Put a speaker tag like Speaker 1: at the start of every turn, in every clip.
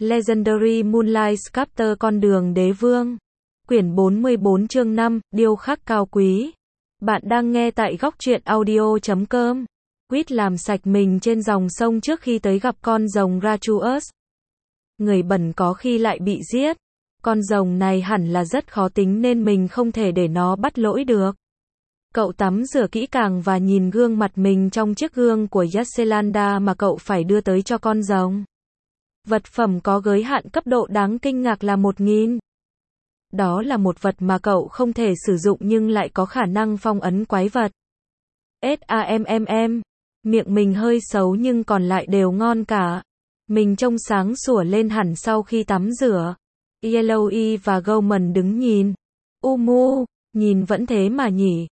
Speaker 1: Legendary Moonlight Sculptor con đường đế vương. Quyển 44 chương 5, điêu khắc cao quý. Bạn đang nghe tại góc truyện audio.com. Quýt làm sạch mình trên dòng sông trước khi tới gặp con rồng Ratuus. Người bẩn có khi lại bị giết. Con rồng này hẳn là rất khó tính nên mình không thể để nó bắt lỗi được. Cậu tắm rửa kỹ càng và nhìn gương mặt mình trong chiếc gương của Yasselanda mà cậu phải đưa tới cho con rồng. Vật phẩm có giới hạn cấp độ đáng kinh ngạc là 1000. Đó là một vật mà cậu không thể sử dụng nhưng lại có khả năng phong ấn quái vật. SAMMM. Miệng mình hơi xấu nhưng còn lại đều ngon cả. Mình trông sáng sủa lên hẳn sau khi tắm rửa. Yellowy và Goldman đứng nhìn. Umu, nhìn vẫn thế mà nhỉ.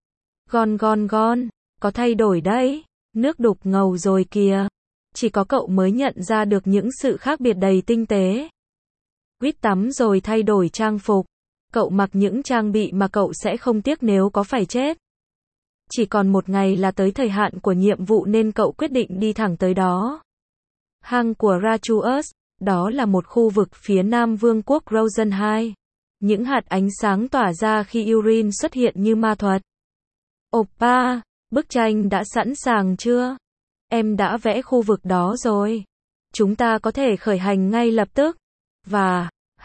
Speaker 1: Gon, có thay đổi đấy. Nước đục ngầu rồi kìa. Chỉ có cậu mới nhận ra được những sự khác biệt đầy tinh tế. Quýt tắm rồi thay đổi trang phục. Cậu mặc những trang bị mà cậu sẽ không tiếc nếu có phải chết. Chỉ còn một ngày là tới thời hạn của nhiệm vụ nên cậu quyết định đi thẳng tới đó. Hang của Ratuus, đó là một khu vực phía nam vương quốc Rosenheim. Những hạt ánh sáng tỏa ra khi Urin xuất hiện như ma thuật. Oppa, bức tranh đã sẵn sàng chưa? Em đã vẽ khu vực đó rồi. Chúng ta có thể khởi hành ngay lập tức. Và,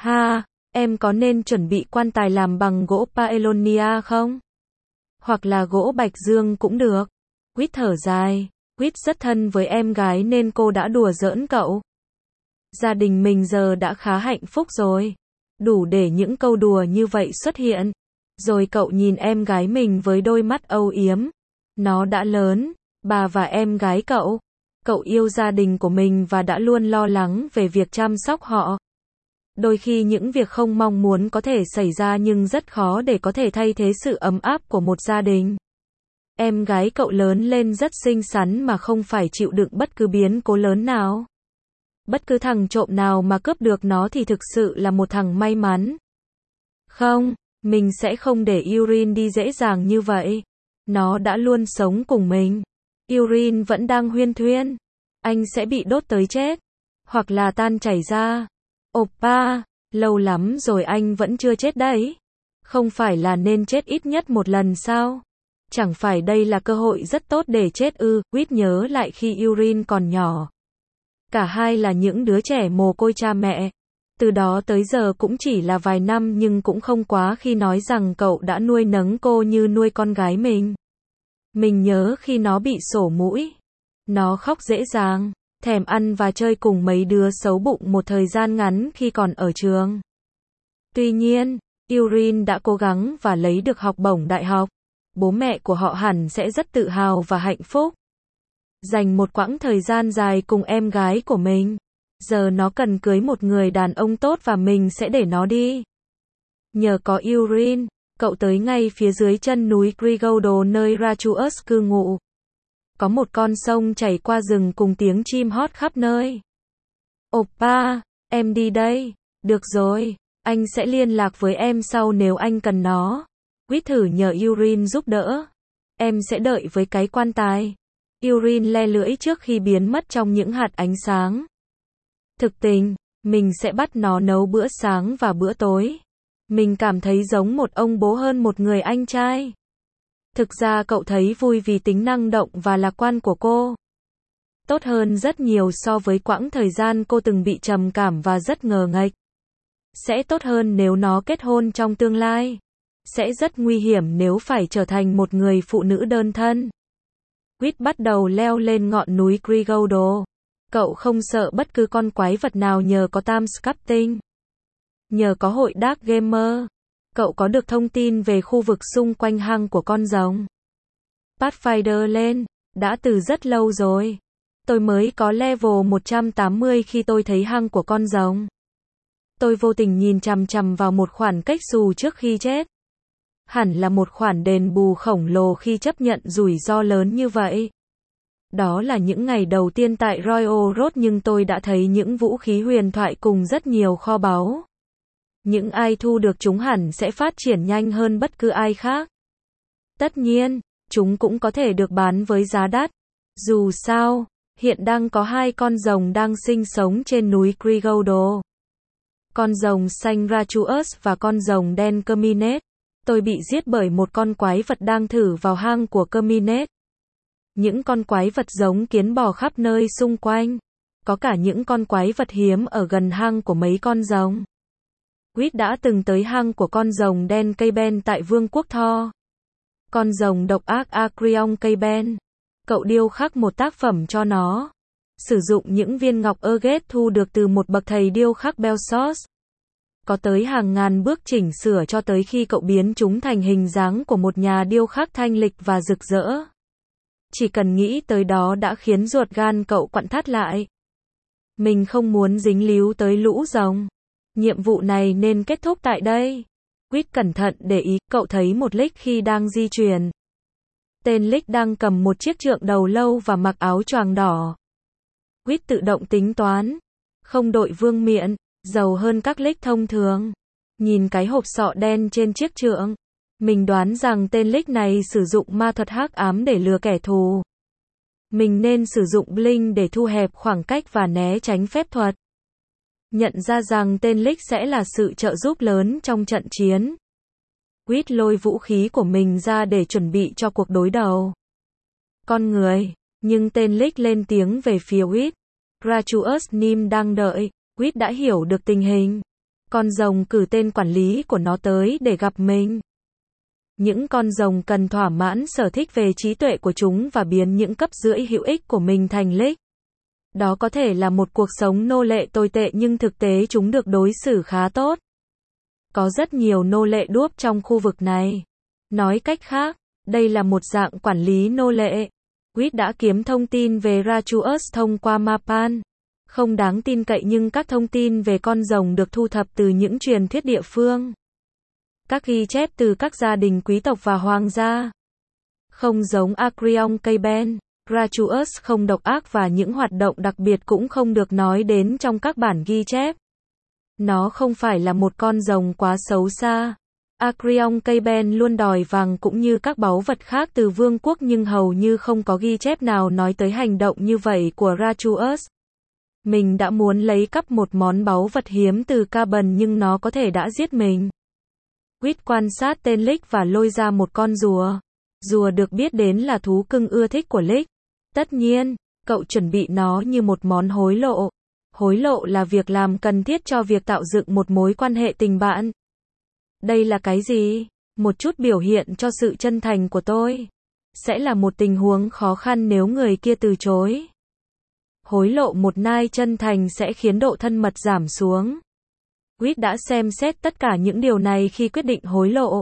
Speaker 1: em có nên chuẩn bị quan tài làm bằng gỗ Paelonia không? Hoặc là gỗ bạch dương cũng được. Quýt thở dài. Quýt rất thân với em gái nên cô đã đùa giỡn cậu. Gia đình mình giờ đã khá hạnh phúc rồi. Đủ để những câu đùa như vậy xuất hiện. Rồi cậu nhìn em gái mình với đôi mắt âu yếm. Nó đã lớn, bà và em gái cậu. Cậu yêu gia đình của mình và đã luôn lo lắng về việc chăm sóc họ. Đôi khi những việc không mong muốn có thể xảy ra nhưng rất khó để có thể thay thế sự ấm áp của một gia đình. Em gái cậu lớn lên rất xinh xắn mà không phải chịu đựng bất cứ biến cố lớn nào. Bất cứ thằng trộm nào mà cướp được nó thì thực sự là một thằng may mắn. Không, mình sẽ không để Urin đi dễ dàng như vậy. Nó đã luôn sống cùng mình. Urin vẫn đang huyên thuyên. Anh sẽ bị đốt tới chết. Hoặc là tan chảy ra. Oppa, lâu lắm rồi anh vẫn chưa chết đấy. Không phải là nên chết ít nhất một lần sao? Chẳng phải đây là cơ hội rất tốt để chết ư? Quýt nhớ lại khi Urin còn nhỏ. Cả hai là những đứa trẻ mồ côi cha mẹ. Từ đó tới giờ cũng chỉ là vài năm nhưng cũng không quá khi nói rằng cậu đã nuôi nấng cô như nuôi con gái mình. Mình nhớ khi nó bị sổ mũi. Nó khóc dễ dàng, thèm ăn và chơi cùng mấy đứa xấu bụng một thời gian ngắn khi còn ở trường. Tuy nhiên, Urin đã cố gắng và lấy được học bổng đại học. Bố mẹ của họ hẳn sẽ rất tự hào và hạnh phúc. Dành một quãng thời gian dài cùng em gái của mình. Giờ nó cần cưới một người đàn ông tốt và mình sẽ để nó đi. Nhờ có Urin, cậu tới ngay phía dưới chân núi Grigoldo nơi Ratuus cư ngụ. Có một con sông chảy qua rừng cùng tiếng chim hót khắp nơi. Oppa, em đi đây. Được rồi, anh sẽ liên lạc với em sau nếu anh cần nó. Quýt thử nhờ Urin giúp đỡ. Em sẽ đợi với cái quan tài. Urin le lưỡi trước khi biến mất trong những hạt ánh sáng. Thực tình, mình sẽ bắt nó nấu bữa sáng và bữa tối. Mình cảm thấy giống một ông bố hơn một người anh trai. Thực ra cậu thấy vui vì tính năng động và lạc quan của cô. Tốt hơn rất nhiều so với quãng thời gian cô từng bị trầm cảm và rất ngờ nghệch. Sẽ tốt hơn nếu nó kết hôn trong tương lai. Sẽ rất nguy hiểm nếu phải trở thành một người phụ nữ đơn thân. Quýt bắt đầu leo lên ngọn núi Grigoldo. Cậu không sợ bất cứ con quái vật nào nhờ có Time Sculpting. Nhờ có hội Dark Gamer, cậu có được thông tin về khu vực xung quanh hang của con rồng. Pathfinder lên, đã từ rất lâu rồi. Tôi mới có level 180 khi tôi thấy hang của con rồng. Tôi vô tình nhìn chằm chằm vào một khoản cách xù trước khi chết. Hẳn là một khoản đền bù khổng lồ khi chấp nhận rủi ro lớn như vậy. Đó là những ngày đầu tiên tại Royal Road nhưng tôi đã thấy những vũ khí huyền thoại cùng rất nhiều kho báu. Những ai thu được chúng hẳn sẽ phát triển nhanh hơn bất cứ ai khác. Tất nhiên, chúng cũng có thể được bán với giá đắt. Dù sao, hiện đang có 2 con rồng đang sinh sống trên núi Grigoldo. con rồng xanh Rachuus và con rồng đen Kerminet. Tôi bị giết bởi một con quái vật đang thử vào hang của Kerminet. Những con quái vật giống kiến bò khắp nơi xung quanh. Có cả những con quái vật hiếm ở gần hang của mấy con rồng. Quýt đã từng tới hang của con rồng đen Kayben tại Vương quốc Thor. Con rồng độc ác Acreon Kayben. Cậu điêu khắc một tác phẩm cho nó. Sử dụng những viên ngọc Erget thu được từ một bậc thầy điêu khắc Belsos. Có tới hàng ngàn bước chỉnh sửa cho tới khi cậu biến chúng thành hình dáng của một nhà điêu khắc thanh lịch và rực rỡ. Chỉ cần nghĩ tới đó đã khiến ruột gan cậu quặn thắt lại. Mình không muốn dính líu tới lũ rồng. Nhiệm vụ này nên kết thúc tại đây. Quýt cẩn thận để ý, cậu thấy một Lick khi đang di chuyển. Tên Lick đang cầm một chiếc trượng đầu lâu và mặc áo choàng đỏ. Quýt tự động tính toán. Không đội vương miện, giàu hơn các Lick thông thường. Nhìn cái hộp sọ đen trên chiếc trượng. Mình đoán rằng tên Lick này sử dụng ma thuật hắc ám để lừa kẻ thù. Mình nên sử dụng Blink để thu hẹp khoảng cách và né tránh phép thuật. Nhận ra rằng tên Lick sẽ là sự trợ giúp lớn trong trận chiến. Quýt lôi vũ khí của mình ra để chuẩn bị cho cuộc đối đầu. Con người, nhưng tên Lick lên tiếng về phía Quýt. Rachuus Nim đang đợi. Quýt đã hiểu được tình hình. Con rồng cử tên quản lý của nó tới để gặp mình. Những con rồng cần thỏa mãn sở thích về trí tuệ của chúng và biến những cấp rưỡi hữu ích của mình thành Lick. Đó có thể là một cuộc sống nô lệ tồi tệ nhưng thực tế chúng được đối xử khá tốt. Có rất nhiều nô lệ đuốc trong khu vực này. Nói cách khác, đây là một dạng quản lý nô lệ. Quýt đã kiếm thông tin về Rachuus thông qua Mapan. Không đáng tin cậy nhưng các thông tin về con rồng được thu thập từ những truyền thuyết địa phương. Các ghi chép từ các gia đình quý tộc và hoàng gia. Không giống Acreon Kayben, Rachuus không độc ác và những hoạt động đặc biệt cũng không được nói đến trong các bản ghi chép. Nó không phải là một con rồng quá xấu xa. Acreon Kayben luôn đòi vàng cũng như các báu vật khác từ vương quốc nhưng hầu như không có ghi chép nào nói tới hành động như vậy của Rachuus. Mình đã muốn lấy cắp một món báu vật hiếm từ Carbon nhưng nó có thể đã giết mình. Quýt quan sát tên Lick và lôi ra một con rùa. Rùa được biết đến là thú cưng ưa thích của Lick. Tất nhiên, cậu chuẩn bị nó như một món hối lộ. Hối lộ là việc làm cần thiết cho việc tạo dựng một mối quan hệ tình bạn. Đây là cái gì? Một chút biểu hiện cho sự chân thành của tôi. Sẽ là một tình huống khó khăn nếu người kia từ chối. Hối lộ một nai chân thành sẽ khiến độ thân mật giảm xuống. Quýt đã xem xét tất cả những điều này khi quyết định hối lộ.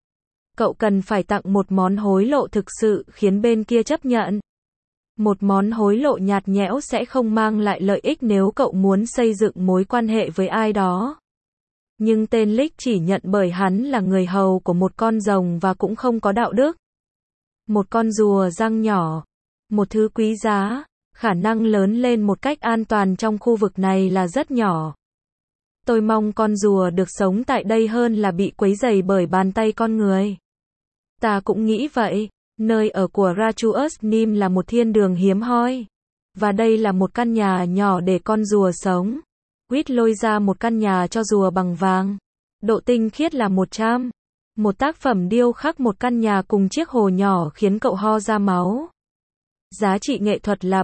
Speaker 1: Cậu cần phải tặng một món hối lộ thực sự khiến bên kia chấp nhận. Một món hối lộ nhạt nhẽo sẽ không mang lại lợi ích nếu cậu muốn xây dựng mối quan hệ với ai đó. Nhưng tên Lick chỉ nhận bởi hắn là người hầu của một con rồng và cũng không có đạo đức. Một con rùa răng nhỏ. Một thứ quý giá. Khả năng lớn lên một cách an toàn trong khu vực này là rất nhỏ. Tôi mong con rùa được sống tại đây hơn là bị quấy rầy bởi bàn tay con người. Ta cũng nghĩ vậy. Nơi ở của Rachuus Nim là một thiên đường hiếm hoi. Và đây là một căn nhà nhỏ để con rùa sống. Quýt lôi ra một căn nhà cho rùa bằng vàng. Độ tinh khiết là 100. Một tác phẩm điêu khắc một căn nhà cùng chiếc hồ nhỏ khiến cậu ho ra máu. Giá trị nghệ thuật là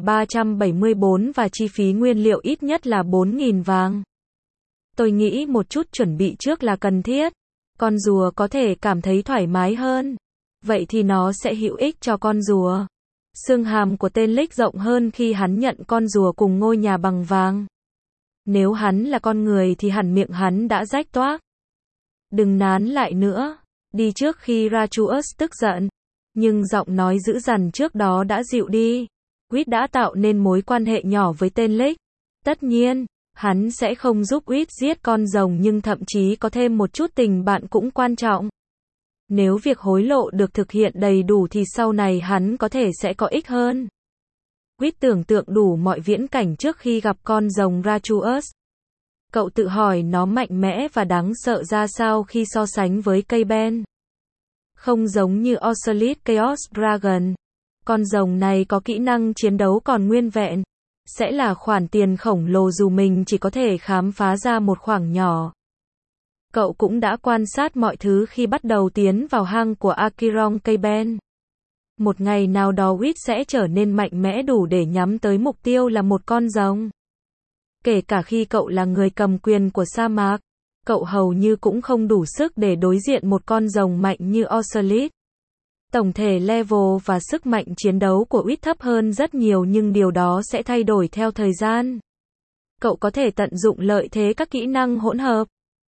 Speaker 1: 374 và chi phí nguyên liệu ít nhất là 4.000 vàng. Tôi nghĩ một chút chuẩn bị trước là cần thiết. Con rùa có thể cảm thấy thoải mái hơn. Vậy thì nó sẽ hữu ích cho con rùa. Xương hàm của tên Lick rộng hơn khi hắn nhận con rùa cùng ngôi nhà bằng vàng. Nếu hắn là con người thì hẳn miệng hắn đã rách toác. Đừng nán lại nữa. Đi trước khi Rachuus tức giận. Nhưng giọng nói dữ dằn trước đó đã dịu đi. Quýt đã tạo nên mối quan hệ nhỏ với tên Lick. Tất nhiên, hắn sẽ không giúp Quýt giết con rồng nhưng thậm chí có thêm một chút tình bạn cũng quan trọng. Nếu việc hối lộ được thực hiện đầy đủ thì sau này hắn có thể sẽ có ích hơn. Quýt tưởng tượng đủ mọi viễn cảnh trước khi gặp con rồng Rachuus. Cậu tự hỏi nó mạnh mẽ và đáng sợ ra sao khi so sánh với Kayben. Không giống như Ocelot Chaos Dragon. Con rồng này có kỹ năng chiến đấu còn nguyên vẹn. sẽ là khoản tiền khổng lồ dù mình chỉ có thể khám phá ra một khoảng nhỏ. Cậu cũng đã quan sát mọi thứ khi bắt đầu tiến vào hang của Acheron Caben. Một ngày nào đó Whit sẽ trở nên mạnh mẽ đủ để nhắm tới mục tiêu là một con rồng. Kể cả khi cậu là người cầm quyền của sa mạc, cậu hầu như cũng không đủ sức để đối diện một con rồng mạnh như Ocelot. Tổng thể level và sức mạnh chiến đấu của Whit thấp hơn rất nhiều nhưng điều đó sẽ thay đổi theo thời gian. Cậu có thể tận dụng lợi thế các kỹ năng hỗn hợp.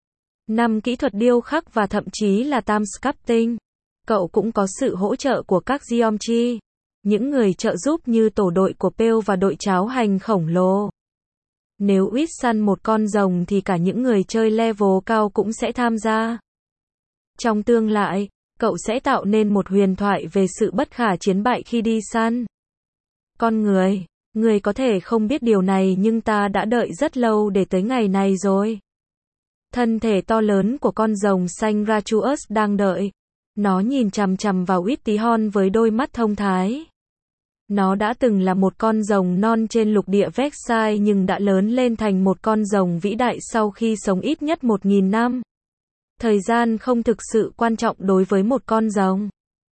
Speaker 1: 5 kỹ thuật điêu khắc và thậm chí là time sculpting. Cậu cũng có sự hỗ trợ của các geometry, những người trợ giúp như tổ đội của Pale và đội cháo hành khổng lồ. Nếu Whit săn một con rồng thì cả những người chơi level cao cũng sẽ tham gia. Trong tương lai, cậu sẽ tạo nên một huyền thoại về sự bất khả chiến bại khi đi săn. Con người có thể không biết điều này nhưng ta đã đợi rất lâu để tới ngày này rồi. Thân thể to lớn của con rồng xanh Rachuus đang đợi. Nó nhìn chằm chằm vào Whit tí hon với đôi mắt thông thái. Nó đã từng là một con rồng non trên lục địa Versailles nhưng đã lớn lên thành một con rồng vĩ đại sau khi sống ít nhất 1.000 năm. Thời gian không thực sự quan trọng đối với một con rồng.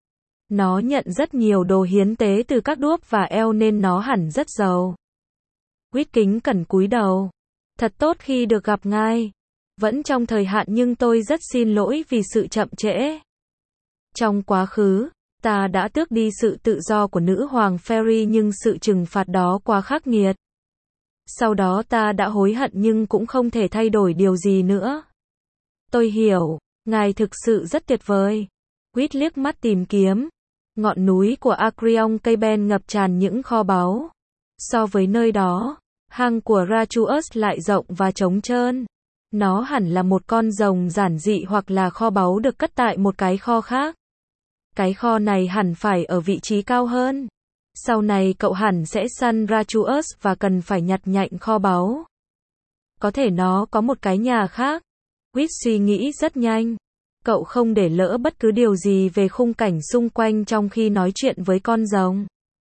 Speaker 1: Nó nhận rất nhiều đồ hiến tế từ các đuốc và eo nên nó hẳn rất giàu. Whit kính cẩn cúi đầu. Thật tốt khi được gặp ngài. Vẫn trong thời hạn nhưng tôi rất xin lỗi vì sự chậm trễ. Trong quá khứ, ta đã tước đi sự tự do của nữ hoàng Fairy nhưng sự trừng phạt đó quá khắc nghiệt. Sau đó ta đã hối hận nhưng cũng không thể thay đổi điều gì nữa. Tôi hiểu, ngài thực sự rất tuyệt vời. Whit liếc mắt tìm kiếm. Ngọn núi của Acheron Caben ngập tràn những kho báu. So với nơi đó, hang của Rachuus lại rộng và trống trơn. Nó hẳn là một con rồng giản dị hoặc là kho báu được cất tại một cái kho khác. Cái kho này hẳn phải ở vị trí cao hơn. Sau này cậu hẳn sẽ săn Rachuus và cần phải nhặt nhạnh kho báu. Có thể nó có một cái nhà khác. Whit suy nghĩ rất nhanh. Cậu không để lỡ bất cứ điều gì về khung cảnh xung quanh trong khi nói chuyện với con rồng.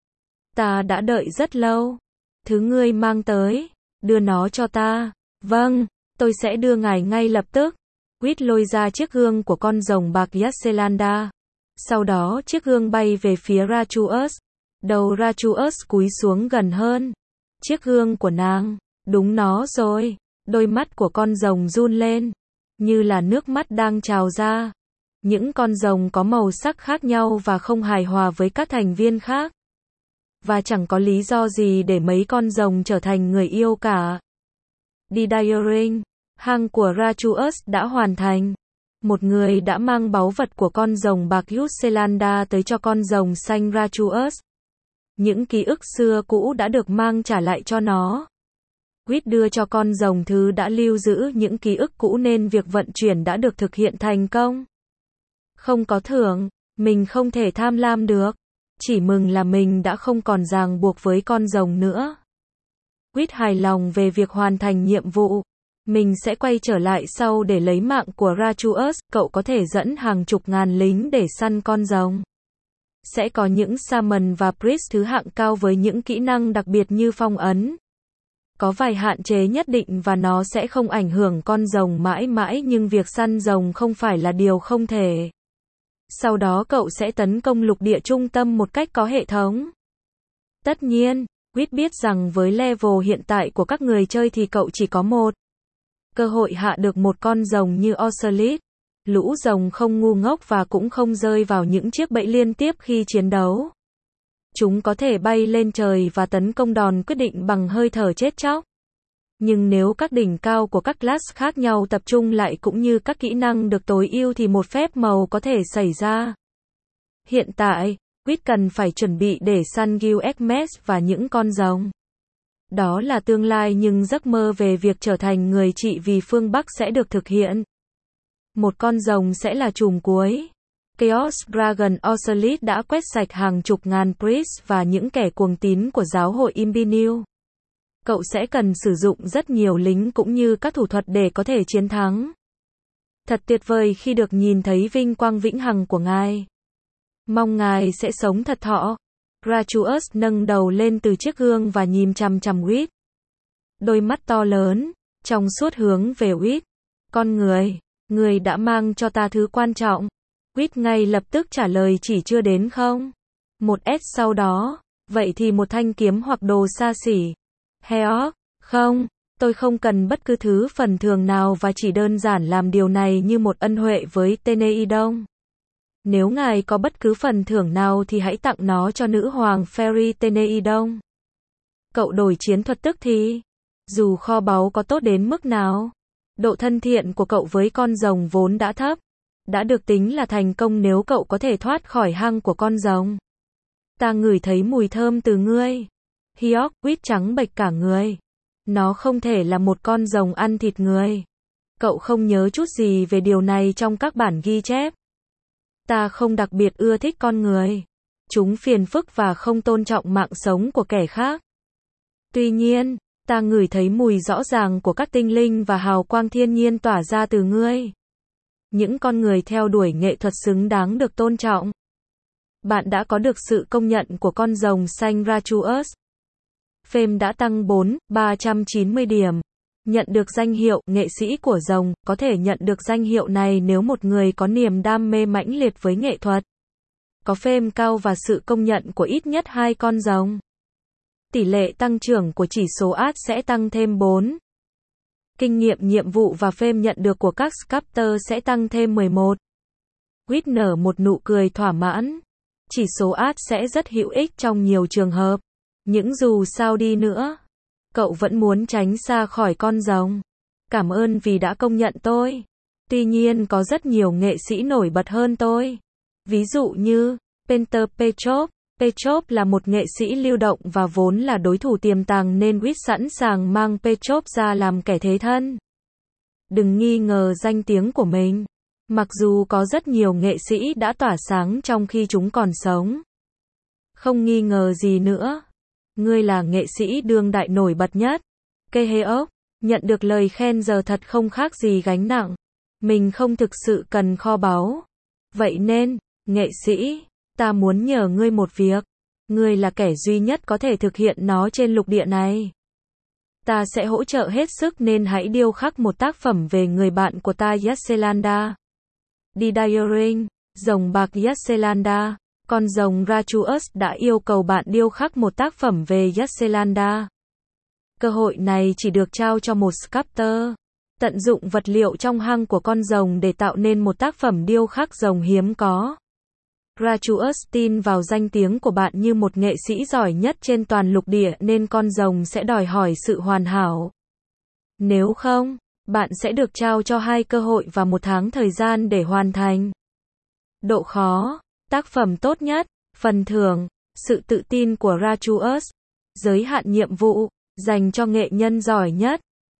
Speaker 1: Ta đã đợi rất lâu. Thứ ngươi mang tới, đưa nó cho ta. Vâng, tôi sẽ đưa ngài ngay lập tức. Whit lôi ra chiếc gương của con rồng bạc Yasselanda. Sau đó chiếc gương bay về phía Rachuus. Đầu Rachuus cúi xuống gần hơn. Chiếc gương của nàng, đúng nó rồi. Đôi mắt của con rồng run lên, như là nước mắt đang trào ra. Những con rồng có màu sắc khác nhau và không hài hòa với các thành viên khác. Và chẳng có lý do gì để mấy con rồng trở thành người yêu cả. Đi Diring, hang của Rachuus đã hoàn thành. Một người đã mang báu vật của con rồng bạc Yasselanda tới cho con rồng xanh Rachuus. Những ký ức xưa cũ đã được mang trả lại cho nó. Whit đưa cho con rồng thứ đã lưu giữ những ký ức cũ nên việc vận chuyển đã được thực hiện thành công. Không có thưởng, mình không thể tham lam được. Chỉ mừng là mình đã không còn ràng buộc với con rồng nữa. Whit hài lòng về việc hoàn thành nhiệm vụ. Mình sẽ quay trở lại sau để lấy mạng của Rachuus. Cậu có thể dẫn hàng chục ngàn lính để săn con rồng. Sẽ có những Shaman và Priest thứ hạng cao với những kỹ năng đặc biệt như phong ấn. Có vài hạn chế nhất định và nó sẽ không ảnh hưởng con rồng mãi mãi nhưng việc săn rồng không phải là điều không thể. Sau đó cậu sẽ tấn công lục địa trung tâm một cách có hệ thống. Tất nhiên, Whit biết rằng với level hiện tại của các người chơi thì cậu chỉ có một cơ hội hạ được một con rồng như Ocelot. Lũ rồng không ngu ngốc và cũng không rơi vào những chiếc bẫy liên tiếp khi chiến đấu. Chúng có thể bay lên trời và tấn công đòn quyết định bằng hơi thở chết chóc. Nhưng nếu các đỉnh cao của các class khác nhau tập trung lại cũng như các kỹ năng được tối ưu thì một phép màu có thể xảy ra. Hiện tại, Whit cần phải chuẩn bị để săn Gilgamesh và những con rồng. Đó là tương lai nhưng giấc mơ về việc trở thành người trị vì phương Bắc sẽ được thực hiện. Một con rồng sẽ là chùm cuối. Chaos Dragon Ocelot đã quét sạch hàng chục ngàn priest và những kẻ cuồng tín của giáo hội Imbinil. Cậu sẽ cần sử dụng rất nhiều lính cũng như các thủ thuật để có thể chiến thắng. Thật tuyệt vời khi được nhìn thấy vinh quang vĩnh hằng của ngài. Mong ngài sẽ sống thật thọ. Rachuus nâng đầu lên từ chiếc gương và nhìn chằm chằm Whit. Đôi mắt to lớn, trong suốt hướng về Whit. Con người đã mang cho ta thứ quan trọng. Whit ngay lập tức trả lời chỉ chưa đến không? Một S sau đó, vậy thì một thanh kiếm hoặc đồ xa xỉ. Heok, không, tôi không cần bất cứ thứ phần thưởng nào và chỉ đơn giản làm điều này như một ân huệ với Teneidon. Nếu ngài có bất cứ phần thưởng nào thì hãy tặng nó cho nữ hoàng Fairy Teneidon. Cậu đổi chiến thuật tức thì. Dù kho báu có tốt đến mức nào, độ thân thiện của cậu với con rồng vốn đã thấp. Đã được tính là thành công nếu cậu có thể thoát khỏi hang của con rồng. Ta ngửi thấy mùi thơm từ ngươi. Heok, Whit trắng bệch cả người. Nó không thể là một con rồng ăn thịt người. Cậu không nhớ chút gì về điều này trong các bản ghi chép. Ta không đặc biệt ưa thích con người. Chúng phiền phức và không tôn trọng mạng sống của kẻ khác. Tuy nhiên, ta ngửi thấy mùi rõ ràng của các tinh linh và hào quang thiên nhiên tỏa ra từ ngươi. Những con người theo đuổi nghệ thuật xứng đáng được tôn trọng. Bạn đã có được sự công nhận của con rồng xanh Rachuus. Fame đã tăng 390 điểm. Nhận được danh hiệu nghệ sĩ của rồng, có thể nhận được danh hiệu này nếu một người có niềm đam mê mãnh liệt với nghệ thuật. Có Fame cao và sự công nhận của ít nhất 2 con rồng. Tỷ lệ tăng trưởng của chỉ số art sẽ tăng thêm 4. Kinh nghiệm nhiệm vụ và Fame nhận được của các sculptor sẽ tăng thêm 11. Whit nở một nụ cười thỏa mãn. Chỉ số art sẽ rất hữu ích trong nhiều trường hợp. Nhưng dù sao đi nữa, cậu vẫn muốn tránh xa khỏi con rồng. Cảm ơn vì đã công nhận tôi. Tuy nhiên có rất nhiều nghệ sĩ nổi bật hơn tôi. Ví dụ như, Peter Petrov. Petrov là một nghệ sĩ lưu động và vốn là đối thủ tiềm tàng nên Whit sẵn sàng mang Petrov ra làm kẻ thế thân. Đừng nghi ngờ danh tiếng của mình. Mặc dù có rất nhiều nghệ sĩ đã tỏa sáng trong khi chúng còn sống. Không nghi ngờ gì nữa. Ngươi là nghệ sĩ đương đại nổi bật nhất. Heok, nhận được lời khen giờ thật không khác gì gánh nặng. Mình không thực sự cần kho báu. Vậy nên, nghệ sĩ, ta muốn nhờ ngươi một việc. Ngươi là kẻ duy nhất có thể thực hiện nó trên lục địa này. Ta sẽ hỗ trợ hết sức nên hãy điêu khắc một tác phẩm về người bạn của ta Yasselanda. Didaring, rồng bạc Yasselanda. Con rồng Rachuus đã yêu cầu bạn điêu khắc một tác phẩm về Yasselanda. Cơ hội này chỉ được trao cho một sculptor. Tận dụng vật liệu trong hang của con rồng để tạo nên một tác phẩm điêu khắc rồng hiếm có. Rachuus tin vào danh tiếng của bạn như một nghệ sĩ giỏi nhất trên toàn lục địa nên con rồng sẽ đòi hỏi sự hoàn hảo. Nếu không, bạn sẽ được trao cho 2 cơ hội và 1 tháng thời gian để hoàn thành. Độ khó, tác phẩm tốt nhất, phần thưởng, sự tự tin của Rachuus, giới hạn nhiệm vụ, dành cho nghệ nhân giỏi nhất.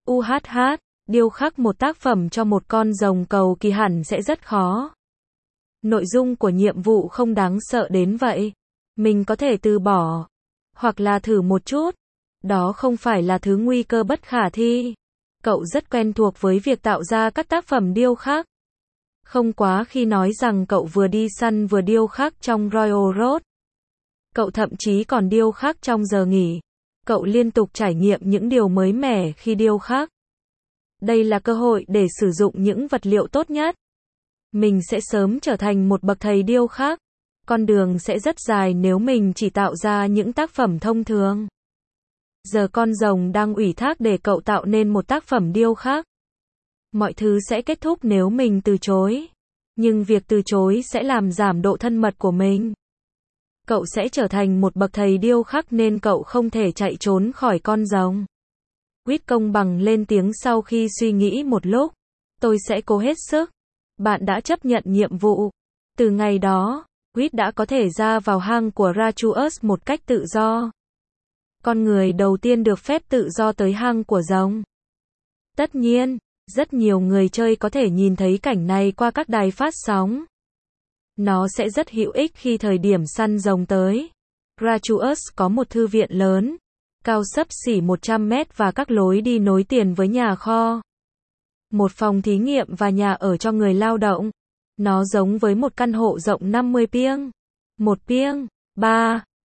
Speaker 1: Điêu khắc một tác phẩm cho một con rồng cầu kỳ hẳn sẽ rất khó. Nội dung của nhiệm vụ không đáng sợ đến vậy. Mình có thể từ bỏ. Hoặc là thử một chút. Đó không phải là thứ nguy cơ bất khả thi. Cậu rất quen thuộc với việc tạo ra các tác phẩm điêu khắc. Không quá khi nói rằng cậu vừa đi săn vừa điêu khắc trong Royal Road. Cậu thậm chí còn điêu khắc trong giờ nghỉ. Cậu liên tục trải nghiệm những điều mới mẻ khi điêu khắc. Đây là cơ hội để sử dụng những vật liệu tốt nhất. Mình sẽ sớm trở thành một bậc thầy điêu khắc. Con đường sẽ rất dài nếu mình chỉ tạo ra những tác phẩm thông thường. Giờ con rồng đang ủy thác để cậu tạo nên một tác phẩm điêu khắc. Mọi thứ sẽ kết thúc nếu mình từ chối. Nhưng việc từ chối sẽ làm giảm độ thân mật của mình. Cậu sẽ trở thành một bậc thầy điêu khắc nên cậu không thể chạy trốn khỏi con rồng. Whit công bằng lên tiếng sau khi suy nghĩ một lúc. Tôi sẽ cố hết sức. Bạn đã chấp nhận nhiệm vụ. Từ ngày đó, Whit đã có thể ra vào hang của Rachuus một cách tự do. Con người đầu tiên được phép tự do tới hang của rồng. Tất nhiên, rất nhiều người chơi có thể nhìn thấy cảnh này qua các đài phát sóng. Nó sẽ rất hữu ích khi thời điểm săn rồng tới. Rachuus có một thư viện lớn, cao xấp xỉ 100 mét và các lối đi nối tiền với nhà kho. Một phòng thí nghiệm và nhà ở cho người lao động. Nó giống với một căn hộ rộng 50 piêng. 1 piêng, 3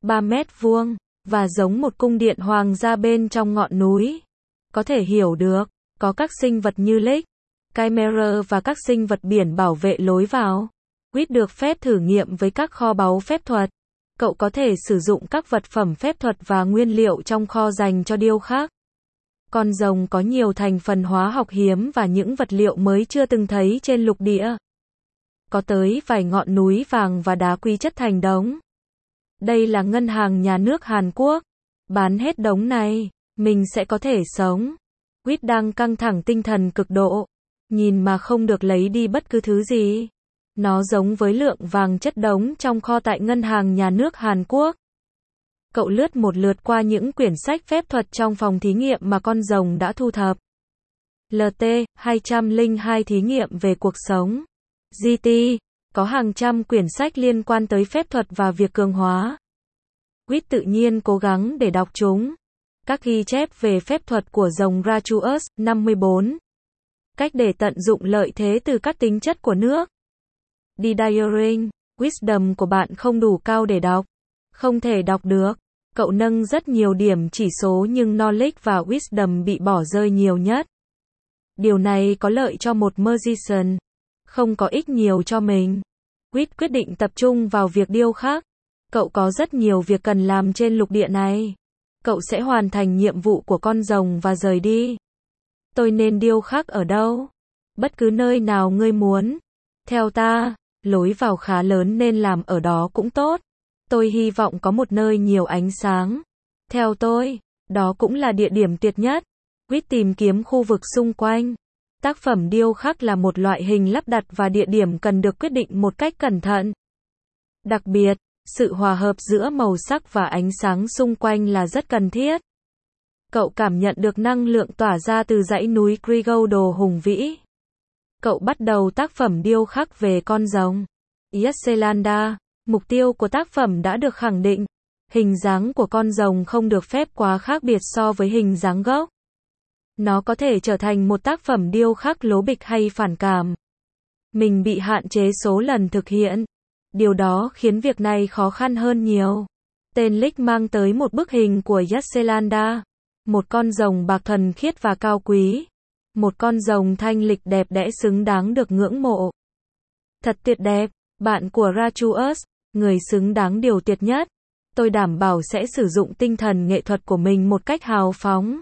Speaker 1: 3 mét vuông, và giống một cung điện hoàng gia bên trong ngọn núi. Có thể hiểu được, có các sinh vật như Lick, Chimera và các sinh vật biển bảo vệ lối vào. Quýt được phép thử nghiệm với các kho báu phép thuật. Cậu có thể sử dụng các vật phẩm phép thuật và nguyên liệu trong kho dành cho điêu khắc. Con rồng có nhiều thành phần hóa học hiếm và những vật liệu mới chưa từng thấy trên lục địa. Có tới vài ngọn núi vàng và đá quý chất thành đống. Đây là ngân hàng nhà nước Hàn Quốc. Bán hết đống này, mình sẽ có thể sống. Quýt đang căng thẳng tinh thần cực độ. Nhìn mà không được lấy đi bất cứ thứ gì. Nó giống với lượng vàng chất đống trong kho tại ngân hàng nhà nước Hàn Quốc. Cậu lướt một lượt qua những quyển sách phép thuật trong phòng thí nghiệm mà con rồng đã thu thập. LT 202 thí nghiệm về cuộc sống. GT có hàng trăm quyển sách liên quan tới phép thuật và việc cường hóa. Quýt tự nhiên cố gắng để đọc chúng. Các ghi chép về phép thuật của rồng Rachuus 54. Cách để tận dụng lợi thế từ các tính chất của nước. Diaring, wisdom của bạn không đủ cao để đọc. Không thể đọc được. Cậu nâng rất nhiều điểm chỉ số nhưng knowledge và wisdom bị bỏ rơi nhiều nhất. Điều này có lợi cho một magician. Không có ích nhiều cho mình. Quýt quyết định tập trung vào việc điêu khắc. Cậu có rất nhiều việc cần làm trên lục địa này. Cậu sẽ hoàn thành nhiệm vụ của con rồng và rời đi. Tôi nên điêu khắc ở đâu? Bất cứ nơi nào ngươi muốn. Theo ta, lối vào khá lớn nên làm ở đó cũng tốt. Tôi hy vọng có một nơi nhiều ánh sáng. Theo tôi, đó cũng là địa điểm tuyệt nhất. Quýt tìm kiếm khu vực xung quanh. Tác phẩm điêu khắc là một loại hình lắp đặt và địa điểm cần được quyết định một cách cẩn thận. Đặc biệt, sự hòa hợp giữa màu sắc và ánh sáng xung quanh là rất cần thiết. Cậu cảm nhận được năng lượng tỏa ra từ dãy núi Krigodo hùng vĩ. Cậu bắt đầu tác phẩm điêu khắc về con rồng. Yesselanda, mục tiêu của tác phẩm đã được khẳng định. Hình dáng của con rồng không được phép quá khác biệt so với hình dáng gốc. Nó có thể trở thành một tác phẩm điêu khắc lố bịch hay phản cảm. Mình bị hạn chế số lần thực hiện. Điều đó khiến việc này khó khăn hơn nhiều. Tên Lick mang tới một bức hình của Yesselanda. Một con rồng bạc thuần khiết và cao quý. Một con rồng thanh lịch đẹp đẽ xứng đáng được ngưỡng mộ. Thật tuyệt đẹp, bạn của Rachuus, người xứng đáng điều tuyệt nhất. Tôi đảm bảo sẽ sử dụng tinh thần nghệ thuật của mình một cách hào phóng.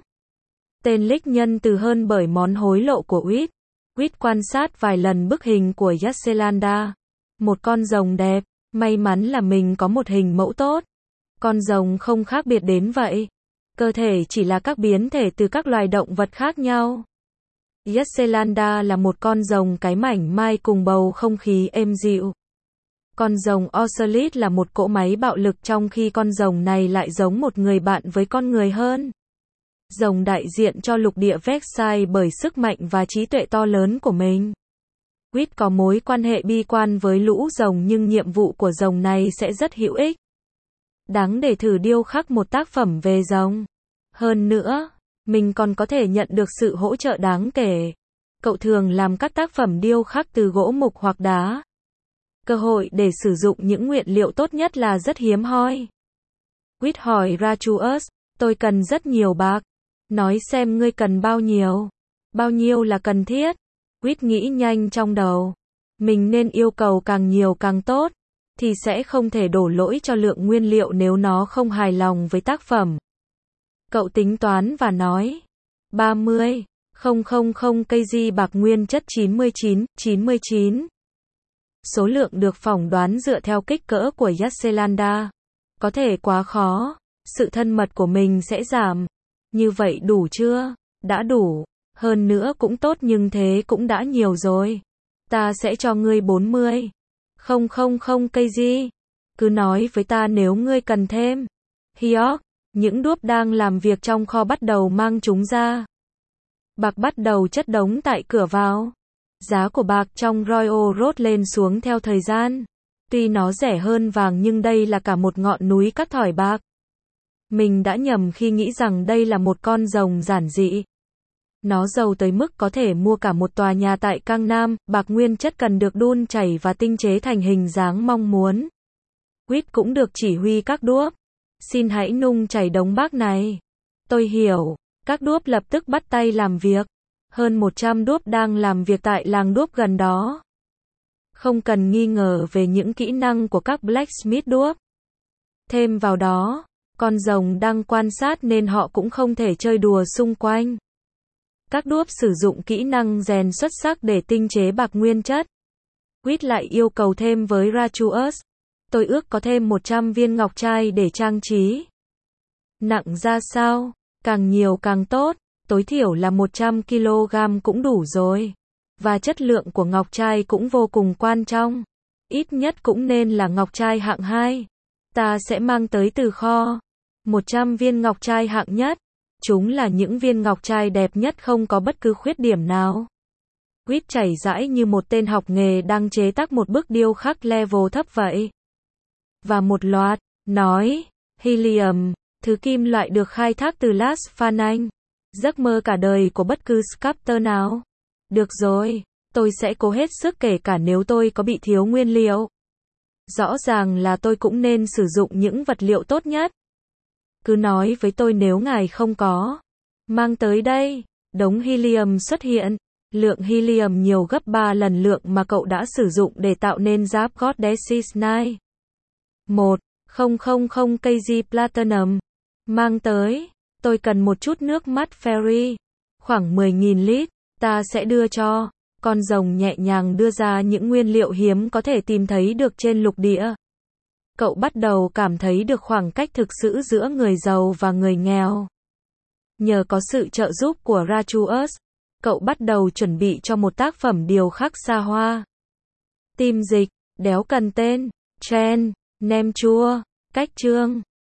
Speaker 1: Tên Lick nhân từ hơn bởi món hối lộ của Quýt. Quýt quan sát vài lần bức hình của Yesselanda. Một con rồng đẹp, may mắn là mình có một hình mẫu tốt. Con rồng không khác biệt đến vậy. Cơ thể chỉ là các biến thể từ các loài động vật khác nhau. Yesselanda là một con rồng cái mảnh mai cùng bầu không khí êm dịu. Con rồng Ocelit là một cỗ máy bạo lực trong khi con rồng này lại giống một người bạn với con người hơn. Rồng đại diện cho lục địa Versailles bởi sức mạnh và trí tuệ to lớn của mình. Quýt có mối quan hệ bi quan với lũ rồng nhưng nhiệm vụ của rồng này sẽ rất hữu ích. Đáng để thử điêu khắc một tác phẩm về rồng. Hơn nữa, mình còn có thể nhận được sự hỗ trợ đáng kể. Cậu thường làm các tác phẩm điêu khắc từ gỗ mục hoặc đá. Cơ hội để sử dụng những nguyên liệu tốt nhất là rất hiếm hoi. Quýt hỏi Rachuus, tôi cần rất nhiều bạc. Nói xem ngươi cần bao nhiêu. Bao nhiêu là cần thiết? Quýt nghĩ nhanh trong đầu. Mình nên yêu cầu càng nhiều càng tốt. Thì sẽ không thể đổ lỗi cho lượng nguyên liệu nếu nó không hài lòng với tác phẩm. Cậu tính toán và nói. 30,000 kg bạc nguyên chất 99. Số lượng được phỏng đoán dựa theo kích cỡ của Yesselanda. Có thể quá khó. Sự thân mật của mình sẽ giảm. Như vậy đủ chưa? Đã đủ. Hơn nữa cũng tốt nhưng thế cũng đã nhiều rồi. Ta sẽ cho ngươi 40,000 kg. Cứ nói với ta nếu ngươi cần thêm. Hyok, những đuốc đang làm việc trong kho bắt đầu mang chúng ra. Bạc bắt đầu chất đống tại cửa vào. Giá của bạc trong Royal Road lên xuống theo thời gian. Tuy nó rẻ hơn vàng nhưng đây là cả một ngọn núi cát thỏi bạc. Mình đã nhầm khi nghĩ rằng đây là một con rồng giản dị. Nó giàu tới mức có thể mua cả một tòa nhà tại Cang Nam, bạc nguyên chất cần được đun chảy và tinh chế thành hình dáng mong muốn. Quýt cũng được chỉ huy các đuốc. Xin hãy nung chảy đống bác này. Tôi hiểu. Các đuốc lập tức bắt tay làm việc. Hơn 100 đuốc đang làm việc tại làng đuốc gần đó. Không cần nghi ngờ về những kỹ năng của các blacksmith đuốc. Thêm vào đó, con rồng đang quan sát nên họ cũng không thể chơi đùa xung quanh. Các đuốc sử dụng kỹ năng rèn xuất sắc để tinh chế bạc nguyên chất. Quýt lại yêu cầu thêm với Rachuus. Tôi ước có thêm 100 viên ngọc trai để trang trí. Nặng ra sao? Càng nhiều càng tốt, tối thiểu là 100 kg cũng đủ rồi. Và chất lượng của ngọc trai cũng vô cùng quan trọng. Ít nhất cũng nên là ngọc trai hạng 2. Ta sẽ mang tới từ kho. 100 viên ngọc trai hạng nhất. Chúng là những viên ngọc trai đẹp nhất không có bất cứ khuyết điểm nào. Quýt chảy rãi như một tên học nghề đang chế tác một bức điêu khắc level thấp vậy. Và một loạt, nói, helium, thứ kim loại được khai thác từ Las Phananh. Giấc mơ cả đời của bất cứ sculptor nào. Được rồi, tôi sẽ cố hết sức kể cả nếu tôi có bị thiếu nguyên liệu. Rõ ràng là tôi cũng nên sử dụng những vật liệu tốt nhất. Cứ nói với tôi nếu ngài không có. Mang tới đây, đống helium xuất hiện. Lượng helium nhiều gấp 3 lần lượng mà cậu đã sử dụng để tạo nên giáp Goddess's Knight. 1,000 kg platinum. Mang tới, tôi cần một chút nước mắt fairy. Khoảng 10.000 lít, ta sẽ đưa cho. Con rồng nhẹ nhàng đưa ra những nguyên liệu hiếm có thể tìm thấy được trên lục địa. Cậu bắt đầu cảm thấy được khoảng cách thực sự giữa người giàu và người nghèo. Nhờ có sự trợ giúp của Rachuus, cậu bắt đầu chuẩn bị cho một tác phẩm điêu khắc xa hoa. Tim dịch, đéo cần tên, trend, nem chua, cách chương.